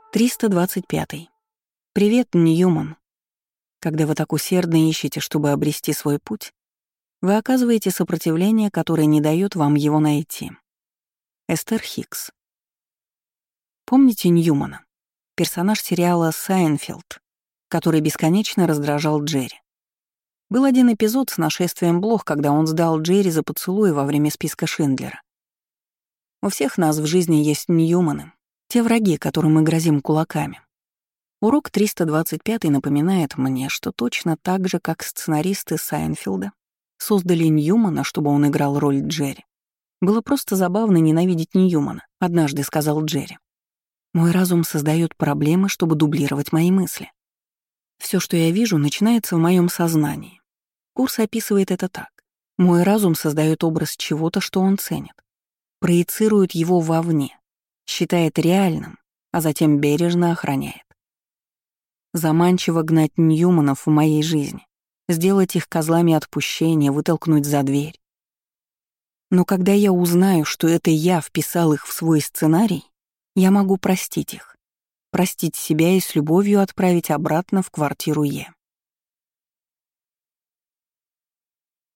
325. Привет, Ньюман. Когда вы так усердно ищете, чтобы обрести свой путь, вы оказываете сопротивление, которое не дает вам его найти. Эстер Хикс. Помните Ньюмана? Персонаж сериала «Сайнфелд», который бесконечно раздражал Джерри. Был один эпизод с нашествием блох, когда он сдал Джерри за поцелуй во время списка Шиндлера. У всех нас в жизни есть Ньюманы, те враги, которым мы грозим кулаками. Урок 325 напоминает мне, что точно так же, как сценаристы Сайнфелда создали Ньюмана, чтобы он играл роль Джерри. Было просто забавно ненавидеть Ньюмана, однажды сказал Джерри. Мой разум создает проблемы, чтобы дублировать мои мысли. Все, что я вижу, начинается в моем сознании. Курс описывает это так. Мой разум создает образ чего-то, что он ценит, проецирует его вовне, считает реальным, а затем бережно охраняет. Заманчиво гнать Ньюманов в моей жизни, сделать их козлами отпущения, вытолкнуть за дверь. Но когда я узнаю, что это я вписал их в свой сценарий, я могу простить их, простить себя и с любовью отправить обратно в квартиру Е.